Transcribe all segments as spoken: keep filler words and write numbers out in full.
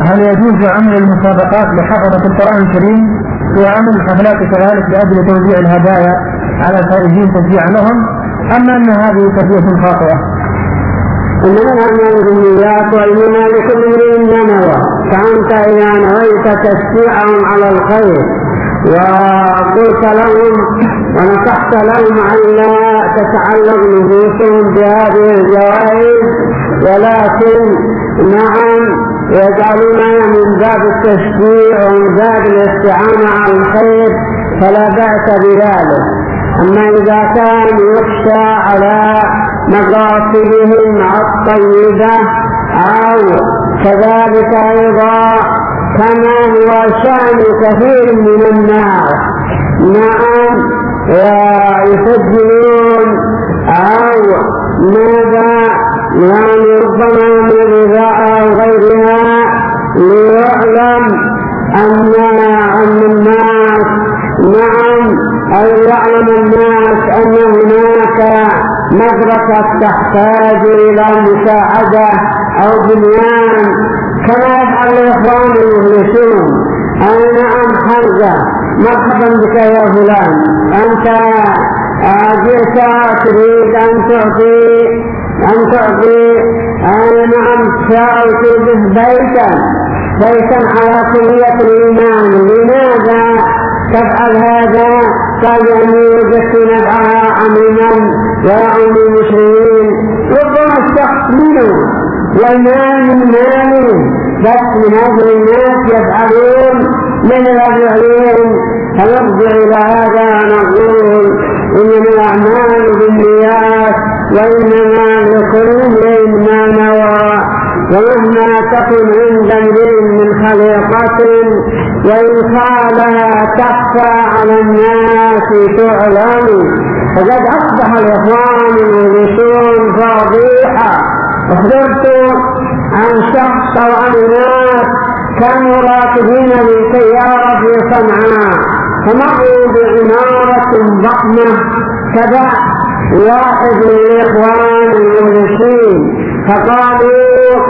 هل يجوز عمل المسابقات لحفظة القرآن الكريم وعمل الحفلات كذلك لأجل توزيع الهدايا على الفائزين تشجيعا لهم، أما أن هذه تربية خاطئة؟ إنما الأعمال بالنيات وإنما لكل امرئ ما نوى، فأنت إذا نويت تشجيعهم على الخير وقلت لهم ونصحت لهم ألا تتعلق نفوسهم بهذه الجوائز، ولكن نعم يجعلونها من باب التشجيع ومن باب الاستعانة على الخير فلا بأس بذلك. أما إذا كان يخشى على مقاصدهم الطيبة أو كذلك أيضا كما هو شأن كثير من الناس، نعم يسجلون أو ماذا يعني ربما من غذاء أو غيرها ليعلم أن أن الناس نعم أو يعلم الناس أن هناك مدرسة تحتاج إلى مساعدة أو بنيان، كما يفعل الإخوان المخلصون. أي نعم حرجة، مرحبا بك يا فلان، أنت جئت تريد أن تعطي أن تعطي أي نعم تعطي به بيتا بيتا على كلية الإيمان، لماذا تفعل هذا؟ قال أني وجدت نفعها عموما ويعم المسلمين. ربما الشخص منه والمال من ماله، بس من أجل الناس يفعلون من الأفعالين. فنرجع إلى هذا نقول إنما الأعمال بالنيات وإنما لكل امرئ ما نوى، ومهما تكن عند امرئ من خليقة وإن خالها تخفى على الناس تعلم. فقد أصبح الإخوان المخلصون فضيحة. أخبرت عن شخص أو عن ناس كانوا راكبين بالسيارة في صنعاء، فمروا بعمارة ضخمة كذا واحد من الإخوان المخلصين فقالوا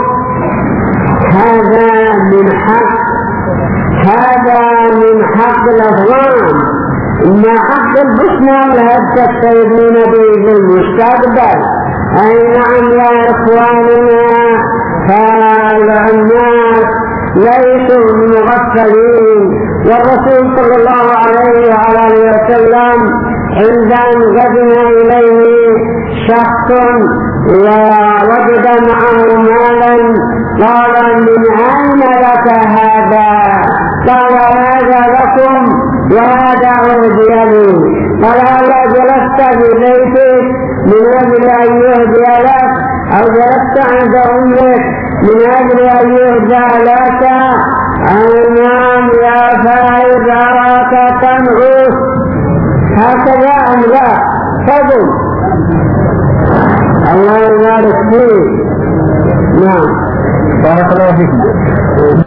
هذا من حق هذا من حق الأفغان، ما حق البشمال هل تستيدون به في المستقبل. أي نعم يا إخواننا، فالناس ليسوا مغفلين. والرسول صلى الله عليه وعلى وسلم عند أن قدم إليه شخص ووجد معه مالا قال من أين لك هذا؟ قال هذا لكم وهذا أهدي لي. قال هلا جلست ببيتك من أجل أن يهدي لك، أو جلست عند أمك من أجل أن يهدى لك؟ أمام يا فائد أراك تنعس هكذا أم لا؟ فضل الله يبارك فيك. نعم، بارك الله فيكم.